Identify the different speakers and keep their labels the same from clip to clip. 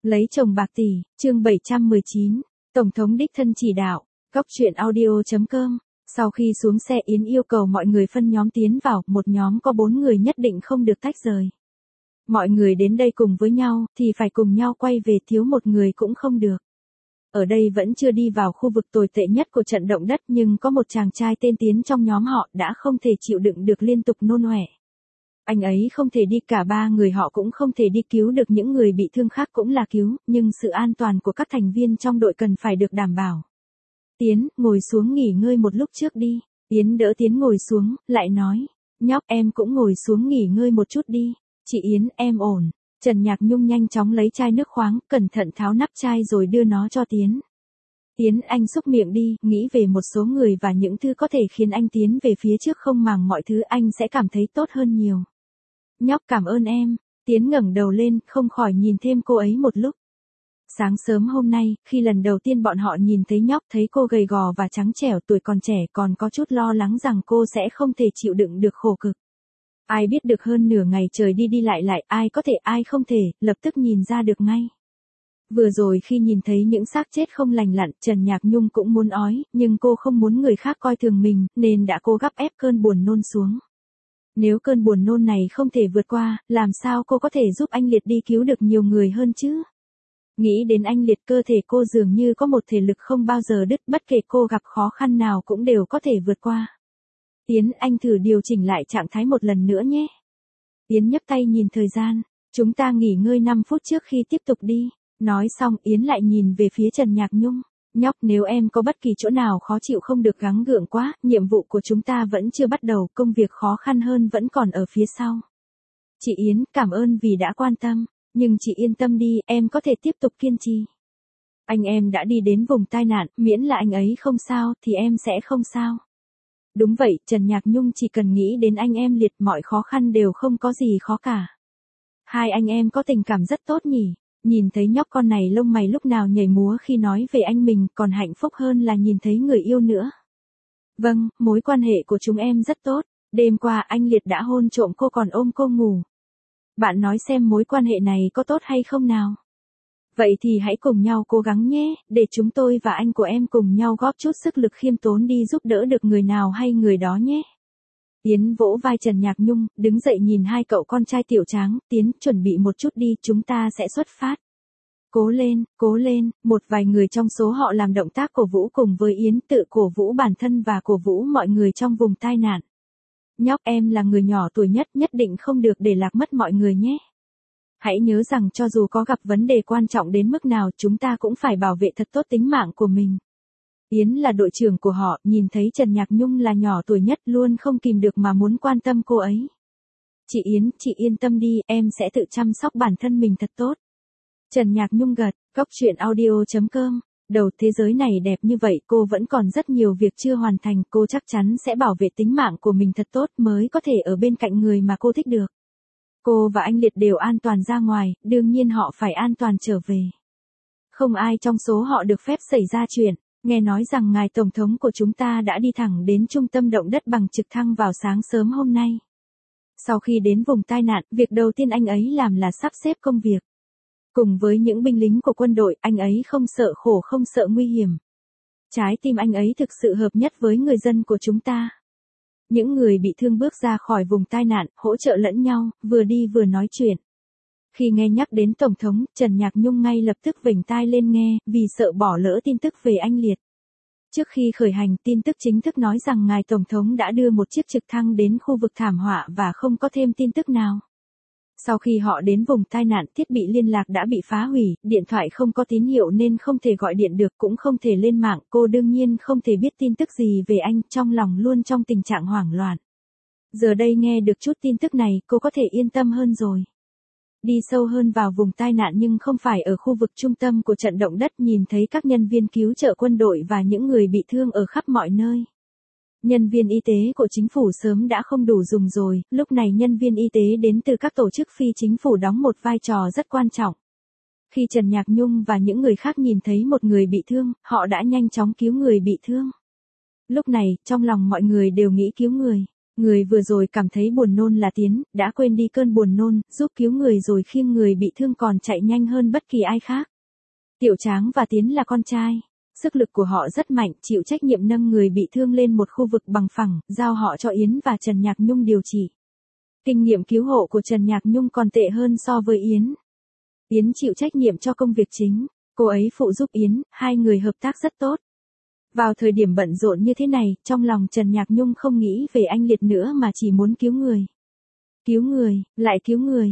Speaker 1: Lấy chồng bạc tỷ, chương 719, Tổng thống đích thân chỉ đạo, Góc truyện audio.com. Sau khi xuống xe Yến yêu cầu mọi người phân nhóm tiến vào, một nhóm có 4 người nhất định không được tách rời. Mọi người đến đây cùng với nhau, thì phải cùng nhau quay về, thiếu một người cũng không được. Ở đây vẫn chưa đi vào khu vực tồi tệ nhất của trận động đất, nhưng có một chàng trai tên Tiến trong nhóm họ đã không thể chịu đựng được liên tục nôn ọe. Anh ấy không thể đi, cả 3 người họ cũng không thể đi, cứu được những người bị thương khác cũng là cứu, nhưng sự an toàn của các thành viên trong đội cần phải được đảm bảo. Tiến, ngồi xuống nghỉ ngơi một lúc trước đi. Yến đỡ Tiến ngồi xuống, lại nói, nhóc em cũng ngồi xuống nghỉ ngơi một chút đi. Chị Yến, em ổn. Trần Nhạc Nhung nhanh chóng lấy chai nước khoáng, cẩn thận tháo nắp chai rồi đưa nó cho Tiến. Tiến, anh xúc miệng đi, nghĩ về một số người và những thứ có thể khiến anh tiến về phía trước, không màng mọi thứ, anh sẽ cảm thấy tốt hơn nhiều. Nhóc cảm ơn em. Tiến ngẩng đầu lên, không khỏi nhìn thêm cô ấy một lúc. Sáng sớm hôm nay, khi lần đầu tiên bọn họ nhìn thấy nhóc, thấy cô gầy gò và trắng trẻo, tuổi còn trẻ, còn có chút lo lắng rằng cô sẽ không thể chịu đựng được khổ cực. Ai biết được hơn nửa ngày trời đi đi lại lại, ai có thể ai không thể, lập tức nhìn ra được ngay. Vừa rồi khi nhìn thấy những xác chết không lành lặn, Trần Nhạc Nhung cũng muốn ói, nhưng cô không muốn người khác coi thường mình, nên đã cố gắng ép cơn buồn nôn xuống. Nếu cơn buồn nôn này không thể vượt qua, làm sao cô có thể giúp anh Liệt đi cứu được nhiều người hơn chứ? Nghĩ đến anh Liệt, cơ thể cô dường như có một thể lực không bao giờ đứt, bất kể cô gặp khó khăn nào cũng đều có thể vượt qua. Tiến, anh thử điều chỉnh lại trạng thái một lần nữa nhé. Yến nhấc tay nhìn thời gian, chúng ta nghỉ ngơi 5 phút trước khi tiếp tục đi. Nói xong Yến lại nhìn về phía Trần Nhạc Nhung. Nhóc, nếu em có bất kỳ chỗ nào khó chịu không được gắng gượng quá, nhiệm vụ của chúng ta vẫn chưa bắt đầu, công việc khó khăn hơn vẫn còn ở phía sau. Chị Yến, cảm ơn vì đã quan tâm, nhưng chị yên tâm đi, em có thể tiếp tục kiên trì. Anh em đã đi đến vùng tai nạn, miễn là anh ấy không sao, thì em sẽ không sao. Đúng vậy, Trần Nhạc Nhung chỉ cần nghĩ đến anh em Liệt, mọi khó khăn đều không có gì khó cả. Hai anh em có tình cảm rất tốt nhỉ. Nhìn thấy nhóc con này lông mày lúc nào nhảy múa khi nói về anh mình, còn hạnh phúc hơn là nhìn thấy người yêu nữa. Vâng, mối quan hệ của chúng em rất tốt. Đêm qua anh Liệt đã hôn trộm cô còn ôm cô ngủ. Bạn nói xem mối quan hệ này có tốt hay không nào? Vậy thì hãy cùng nhau cố gắng nhé, để chúng tôi và anh của em cùng nhau góp chút sức lực khiêm tốn đi giúp đỡ được người nào hay người đó nhé. Tiến vỗ vai Trần Nhạc Nhung, đứng dậy nhìn hai cậu con trai tiểu tráng, Tiến, chuẩn bị một chút đi, chúng ta sẽ xuất phát. Cố lên, một vài người trong số họ làm động tác cổ vũ cùng với Yến, tự cổ vũ bản thân và cổ vũ mọi người trong vùng tai nạn. Nhóc, em là người nhỏ tuổi nhất, nhất định không được để lạc mất mọi người nhé. Hãy nhớ rằng cho dù có gặp vấn đề quan trọng đến mức nào, chúng ta cũng phải bảo vệ thật tốt tính mạng của mình. Yến là đội trưởng của họ, nhìn thấy Trần Nhạc Nhung là nhỏ tuổi nhất, luôn không kìm được mà muốn quan tâm cô ấy. Chị Yến, chị yên tâm đi, em sẽ tự chăm sóc bản thân mình thật tốt. Trần Nhạc Nhung gật. Góc truyện audio.com. Đầu thế giới này đẹp như vậy, cô vẫn còn rất nhiều việc chưa hoàn thành, cô chắc chắn sẽ bảo vệ tính mạng của mình thật tốt mới có thể ở bên cạnh người mà cô thích được. Cô và anh Liệt đều an toàn ra ngoài, đương nhiên họ phải an toàn trở về. Không ai trong số họ được phép xảy ra chuyện. Nghe nói rằng ngài Tổng thống của chúng ta đã đi thẳng đến trung tâm động đất bằng trực thăng vào sáng sớm hôm nay. Sau khi đến vùng tai nạn, việc đầu tiên anh ấy làm là sắp xếp công việc. Cùng với những binh lính của quân đội, anh ấy không sợ khổ không sợ nguy hiểm. Trái tim anh ấy thực sự hợp nhất với người dân của chúng ta. Những người bị thương bước ra khỏi vùng tai nạn, hỗ trợ lẫn nhau, vừa đi vừa nói chuyện. Khi nghe nhắc đến Tổng thống, Trần Nhạc Nhung ngay lập tức vểnh tai lên nghe, vì sợ bỏ lỡ tin tức về anh Liệt. Trước khi khởi hành, tin tức chính thức nói rằng ngài Tổng thống đã đưa một chiếc trực thăng đến khu vực thảm họa và không có thêm tin tức nào. Sau khi họ đến vùng tai nạn, thiết bị liên lạc đã bị phá hủy, điện thoại không có tín hiệu nên không thể gọi điện được, cũng không thể lên mạng, cô đương nhiên không thể biết tin tức gì về anh, trong lòng luôn trong tình trạng hoảng loạn. Giờ đây nghe được chút tin tức này, cô có thể yên tâm hơn rồi. Đi sâu hơn vào vùng tai nạn nhưng không phải ở khu vực trung tâm của trận động đất, nhìn thấy các nhân viên cứu trợ quân đội và những người bị thương ở khắp mọi nơi. Nhân viên y tế của chính phủ sớm đã không đủ dùng rồi, lúc này nhân viên y tế đến từ các tổ chức phi chính phủ đóng một vai trò rất quan trọng. Khi Trần Nhạc Nhung và những người khác nhìn thấy một người bị thương, họ đã nhanh chóng cứu người bị thương. Lúc này, trong lòng mọi người đều nghĩ cứu người. Người vừa rồi cảm thấy buồn nôn là Tiến, đã quên đi cơn buồn nôn, giúp cứu người rồi khiêng người bị thương còn chạy nhanh hơn bất kỳ ai khác. Tiểu Tráng và Tiến là con trai. Sức lực của họ rất mạnh, chịu trách nhiệm nâng người bị thương lên một khu vực bằng phẳng, giao họ cho Yến và Trần Nhạc Nhung điều trị. Kinh nghiệm cứu hộ của Trần Nhạc Nhung còn tệ hơn so với Yến. Yến chịu trách nhiệm cho công việc chính, cô ấy phụ giúp Yến, hai người hợp tác rất tốt. Vào thời điểm bận rộn như thế này, trong lòng Trần Nhạc Nhung không nghĩ về anh Liệt nữa mà chỉ muốn cứu người. Cứu người, lại cứu người,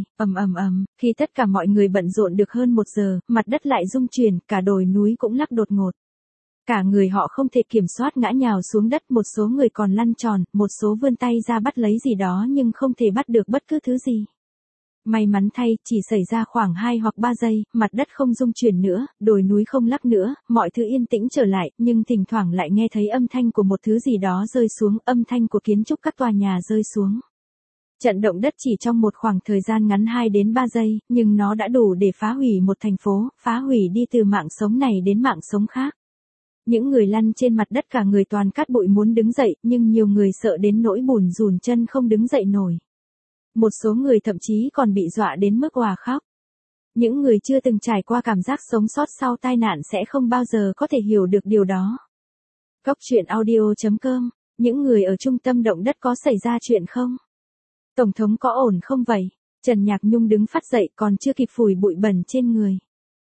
Speaker 1: khi tất cả mọi người bận rộn được hơn 1 giờ, mặt đất lại rung chuyển, cả đồi núi cũng lắc đột ngột. Cả người họ không thể kiểm soát ngã nhào xuống đất, một số người còn lăn tròn, một số vươn tay ra bắt lấy gì đó nhưng không thể bắt được bất cứ thứ gì. May mắn thay, chỉ xảy ra khoảng 2 hoặc 3 giây, mặt đất không rung chuyển nữa, đồi núi không lắc nữa, mọi thứ yên tĩnh trở lại, nhưng thỉnh thoảng lại nghe thấy âm thanh của một thứ gì đó rơi xuống, âm thanh của kiến trúc các tòa nhà rơi xuống. Trận động đất chỉ trong một khoảng thời gian ngắn 2 đến 3 giây, nhưng nó đã đủ để phá hủy một thành phố, phá hủy đi từ mạng sống này đến mạng sống khác. Những người lăn trên mặt đất cả người toàn cát bụi muốn đứng dậy, nhưng nhiều người sợ đến nỗi bùn rùn chân không đứng dậy nổi. Một số người thậm chí còn bị dọa đến mức òa khóc. Những người chưa từng trải qua cảm giác sống sót sau tai nạn sẽ không bao giờ có thể hiểu được điều đó. Góc truyện audio.com, những người ở trung tâm động đất có xảy ra chuyện không? Tổng thống có ổn không vậy? Trần Nhạc Nhung đứng phát dậy còn chưa kịp phủi bụi bẩn trên người.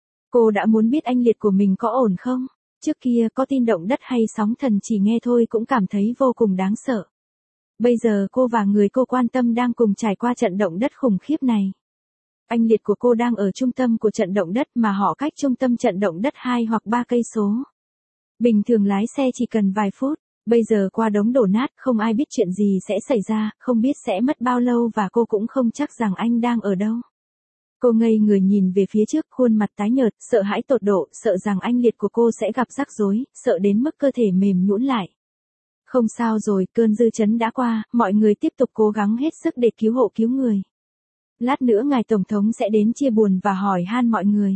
Speaker 1: Cô đã muốn biết anh Liệt của mình có ổn không? Trước kia có tin động đất hay sóng thần chỉ nghe thôi cũng cảm thấy vô cùng đáng sợ. Bây giờ cô và người cô quan tâm đang cùng trải qua trận động đất khủng khiếp này. Anh Liệt của cô đang ở trung tâm của trận động đất mà họ cách trung tâm trận động đất 2 hoặc 3 cây số. Bình thường lái xe chỉ cần vài phút, bây giờ qua đống đổ nát không ai biết chuyện gì sẽ xảy ra, không biết sẽ mất bao lâu và cô cũng không chắc rằng anh đang ở đâu. Cô ngây người nhìn về phía trước, khuôn mặt tái nhợt, sợ hãi tột độ, sợ rằng anh Liệt của cô sẽ gặp rắc rối, sợ đến mức cơ thể mềm nhũn lại. Không sao rồi, cơn dư chấn đã qua, mọi người tiếp tục cố gắng hết sức để cứu hộ cứu người. Lát nữa ngài Tổng thống sẽ đến chia buồn và hỏi han mọi người.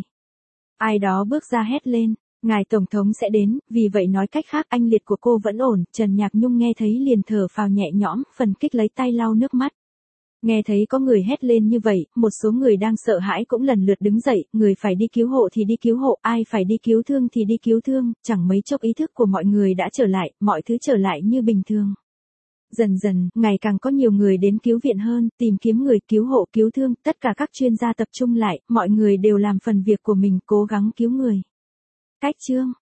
Speaker 1: Ai đó bước ra hét lên, ngài Tổng thống sẽ đến, vì vậy nói cách khác anh Liệt của cô vẫn ổn. Trần Nhạc Nhung nghe thấy liền thở phào nhẹ nhõm, phần kích lấy tay lau nước mắt. Nghe thấy có người hét lên như vậy, một số người đang sợ hãi cũng lần lượt đứng dậy, người phải đi cứu hộ thì đi cứu hộ, ai phải đi cứu thương thì đi cứu thương, chẳng mấy chốc ý thức của mọi người đã trở lại, mọi thứ trở lại như bình thường. Dần dần, ngày càng có nhiều người đến cứu viện hơn, tìm kiếm người cứu hộ cứu thương, tất cả các chuyên gia tập trung lại, mọi người đều làm phần việc của mình, cố gắng cứu người. Cách chương